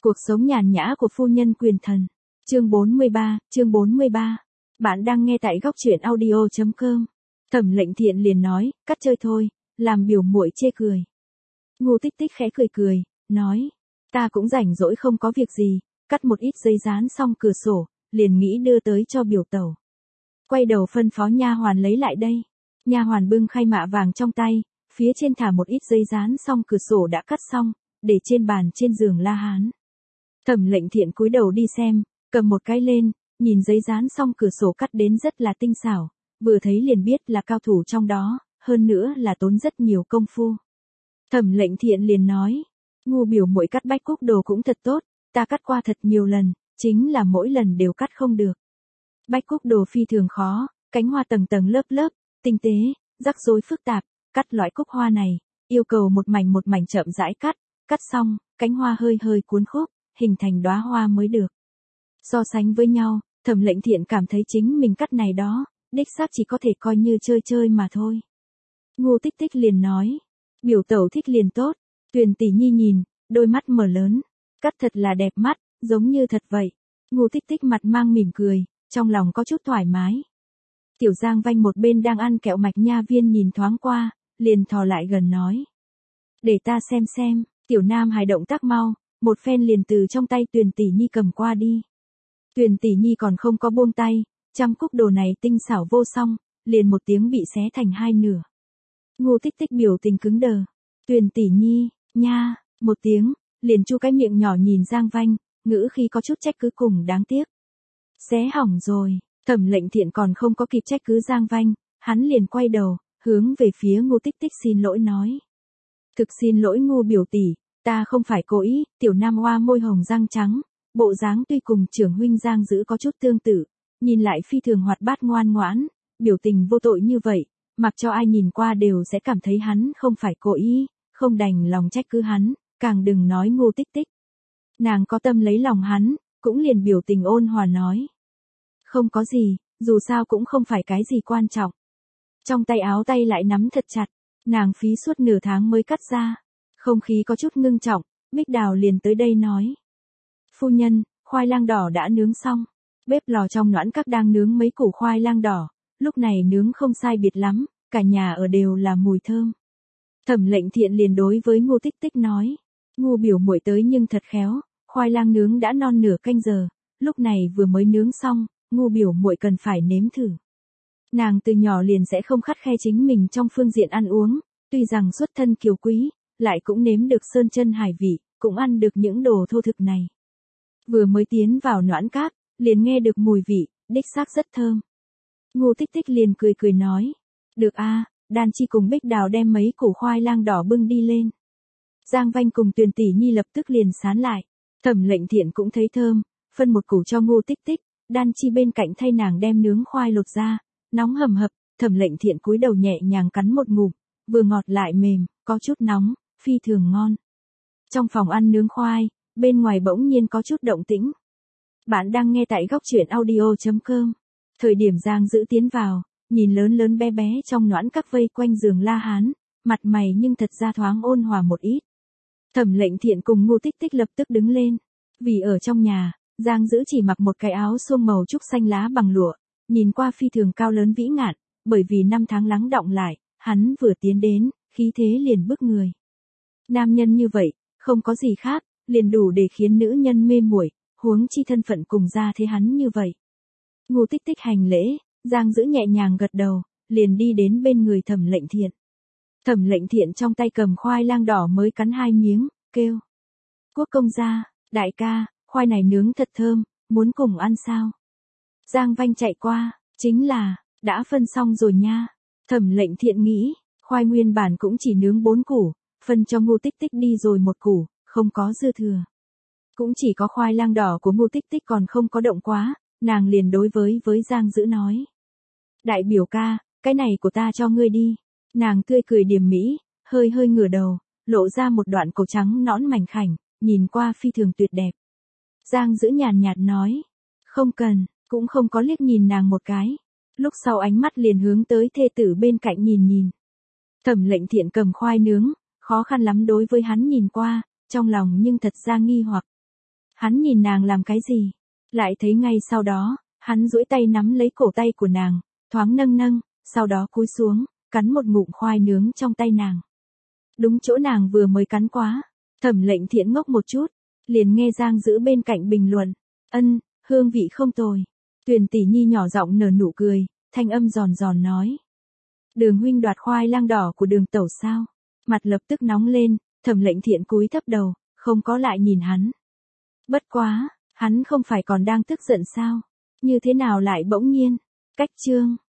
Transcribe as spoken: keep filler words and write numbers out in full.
Cuộc sống nhàn nhã của phu nhân quyền thần. Chương bốn mươi ba, chương bốn mươi ba. Bạn đang nghe tại góc truyện audio chấm com. Thẩm Lệnh Thiện liền nói, cắt chơi thôi, làm biểu muội chê cười. Ngô Tích Tích khẽ cười cười, nói, ta cũng rảnh rỗi không có việc gì, cắt một ít giấy dán xong cửa sổ, liền nghĩ đưa tới cho biểu tẩu. Quay đầu phân phó nha hoàn lấy lại đây. Nha hoàn bưng khay mạ vàng trong tay, phía trên thả một ít giấy dán xong cửa sổ đã cắt xong, để trên bàn trên giường La Hán. Thẩm Lệnh Thiện cúi đầu đi xem, cầm một cái lên, nhìn giấy dán xong cửa sổ cắt đến rất là tinh xảo, vừa thấy liền biết là cao thủ trong đó, hơn nữa là tốn rất nhiều công phu. Thẩm Lệnh Thiện liền nói, Ngô biểu muội cắt bách cúc đồ cũng thật tốt, ta cắt qua thật nhiều lần, chính là mỗi lần đều cắt không được. Bách cúc đồ phi thường khó, cánh hoa tầng tầng lớp lớp, tinh tế, rắc rối phức tạp, cắt loại cúc hoa này, yêu cầu một mảnh một mảnh chậm rãi cắt, cắt xong, cánh hoa hơi hơi cuốn khúc, hình thành đóa hoa mới được. So sánh với nhau, Thẩm Lệnh Thiện cảm thấy chính mình cắt này đó, đích xác chỉ có thể coi như chơi chơi mà thôi. Ngô Tích Tích liền nói, biểu tẩu thích liền tốt. Tuyền tỷ nhi nhìn, đôi mắt mở lớn, cắt thật là đẹp mắt, giống như thật vậy. Ngô Tích Tích mặt mang mỉm cười, trong lòng có chút thoải mái. Tiểu Giang Vanh một bên đang ăn kẹo mạch nha viên nhìn thoáng qua, liền thò lại gần nói, để ta xem xem. Tiểu Nam hài động tác mau, một phen liền từ trong tay Tuyền tỷ nhi cầm qua đi. Tuyền tỷ nhi còn không có buông tay, trăm cúc đồ này tinh xảo vô song, liền một tiếng bị xé thành hai nửa. Ngô Tích Tích biểu tình cứng đờ. Tuyền tỷ nhi, nha, một tiếng, liền chu cái miệng nhỏ nhìn Giang Vanh, ngữ khi có chút trách cứ cùng đáng tiếc. Xé hỏng rồi. Thẩm Lệnh Thiện còn không có kịp trách cứ Giang Vanh, hắn liền quay đầu, hướng về phía Ngô Tích Tích xin lỗi nói. Thực xin lỗi Ngô biểu tỷ, ta không phải cố ý. Tiểu Nam Hoa môi hồng răng trắng, bộ dáng tuy cùng trưởng huynh Giang Dữ có chút tương tự, nhìn lại phi thường hoạt bát ngoan ngoãn, biểu tình vô tội như vậy, mặc cho ai nhìn qua đều sẽ cảm thấy hắn không phải cố ý, không đành lòng trách cứ hắn, càng đừng nói Ngô Tích Tích. Nàng có tâm lấy lòng hắn, cũng liền biểu tình ôn hòa nói. Không có gì, dù sao cũng không phải cái gì quan trọng. Trong tay áo tay lại nắm thật chặt, nàng phí suốt nửa tháng mới cắt ra. Không khí có chút ngưng trọng, Bích Đào liền tới đây nói. Phu nhân, khoai lang đỏ đã nướng xong. Bếp lò trong noãn các đang nướng mấy củ khoai lang đỏ, lúc này nướng không sai biệt lắm, cả nhà ở đều là mùi thơm. Thẩm Lệnh Thiện liền đối với Ngô Tích Tích nói. Ngô biểu muội tới nhưng thật khéo, khoai lang nướng đã non nửa canh giờ, lúc này vừa mới nướng xong, Ngô biểu muội cần phải nếm thử. Nàng từ nhỏ liền sẽ không khắt khe chính mình trong phương diện ăn uống, tuy rằng xuất thân kiều quý, lại cũng nếm được sơn chân hải vị, cũng ăn được những đồ thô thực này. Vừa mới tiến vào noãn các, liền nghe được mùi vị, đích xác rất thơm. Ngô Tích Tích liền cười cười nói, được a. Đan Chi cùng Bích Đào đem mấy củ khoai lang đỏ bưng đi lên. Giang Vanh cùng Tuyền tỷ nhi lập tức liền sán lại. Thẩm Lệnh Thiện cũng thấy thơm, phân một củ cho Ngô Tích Tích. Đan Chi bên cạnh thay nàng đem nướng khoai lột ra, nóng hầm hập. Thẩm Lệnh Thiện cúi đầu nhẹ nhàng cắn một ngụm, vừa ngọt lại mềm, có chút nóng, phi thường ngon. Trong phòng ăn nướng khoai, bên ngoài bỗng nhiên có chút động tĩnh. Bạn đang nghe tại góc truyện audio chấm com. Thời điểm Giang Dữ tiến vào, nhìn lớn lớn bé bé trong noãn các vây quanh giường La Hán, mặt mày nhưng thật ra thoáng ôn hòa một ít. Thẩm Lệnh Thiện cùng Ngô Tích Tích lập tức đứng lên, vì ở trong nhà, Giang Dữ chỉ mặc một cái áo suông màu trúc xanh lá bằng lụa, nhìn qua phi thường cao lớn vĩ ngạn, bởi vì năm tháng lắng đọng lại, hắn vừa tiến đến, khí thế liền bức người. Nam nhân như vậy, không có gì khác, liền đủ để khiến nữ nhân mê muội, huống chi thân phận cùng gia thế hắn như vậy. Ngô Tích Tích hành lễ, Giang Dữ nhẹ nhàng gật đầu, liền đi đến bên người Thẩm Lệnh Thiện. Thẩm Lệnh Thiện trong tay cầm khoai lang đỏ mới cắn hai miếng, kêu. Quốc công gia, đại ca, khoai này nướng thật thơm, muốn cùng ăn sao? Giang Vanh chạy qua, chính là, đã phân xong rồi nha. Thẩm Lệnh Thiện nghĩ, khoai nguyên bản cũng chỉ nướng bốn củ, phân cho Ngô Tích Tích đi rồi một củ, không có dư thừa. Cũng chỉ có khoai lang đỏ của Ngô Tích Tích còn không có động quá, nàng liền đối với với Giang Dữ nói. Đại biểu ca, cái này của ta cho ngươi đi. Nàng tươi cười điềm mỹ, hơi hơi ngửa đầu, lộ ra một đoạn cổ trắng nõn mảnh khảnh, nhìn qua phi thường tuyệt đẹp. Giang Dữ nhàn nhạt nói, không cần, cũng không có liếc nhìn nàng một cái. Lúc sau ánh mắt liền hướng tới thê tử bên cạnh nhìn nhìn. Thẩm Lệnh Thiện cầm khoai nướng, khó khăn lắm đối với hắn nhìn qua, trong lòng nhưng thật ra nghi hoặc. Hắn nhìn nàng làm cái gì? Lại thấy ngay sau đó, hắn duỗi tay nắm lấy cổ tay của nàng, thoáng nâng nâng, sau đó cúi xuống, cắn một ngụm khoai nướng trong tay nàng. Đúng chỗ nàng vừa mới cắn quá. Thẩm Lệnh Thiện ngốc một chút, liền nghe Giang Dữ bên cạnh bình luận, ân, hương vị không tồi. Tuyền tỷ nhi nhỏ giọng nở nụ cười, thanh âm giòn giòn nói. Đường huynh đoạt khoai lang đỏ của Đường tẩu sao? Mặt lập tức nóng lên, Thẩm Lệnh Thiện cúi thấp đầu, không có lại nhìn hắn. Bất quá, hắn không phải còn đang tức giận sao? Như thế nào lại bỗng nhiên? Cách chương.